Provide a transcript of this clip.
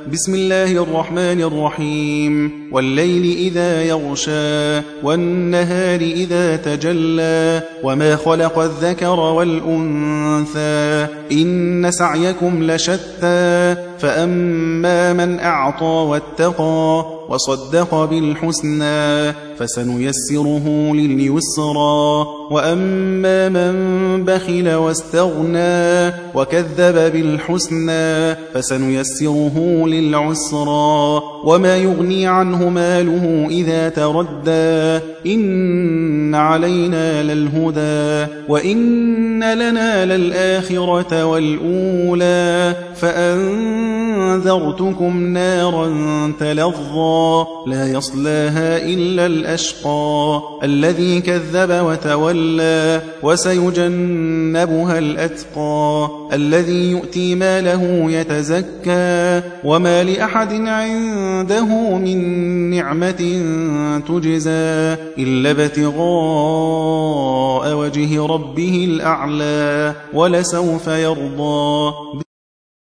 بسم الله الرحمن الرحيم والليل إذا يغشى والنهار إذا تجلى وما خلق الذكر والأنثى إن سعيكم لشتى فأما من أعطى واتقى وصدق بالحسنى فسنيسره لليسرى وأما من بخل واستغنى وكذب بالحسنى فسنيسره للعسرى وما يغني عنه ماله إذا تردى إن علينا للهدى وإن لنا للآخرة والأولى فأنذرتكم نارا تلظى لا يصلاها إلا الأشقى الذي كذب وتولى وسيجنبها الأتقى الذي يؤتي ماله يتزكى وما لأحد عنده من نعمة تجزى إلا ابتغاء وجه ربه الأعلى ولسوف يرضى.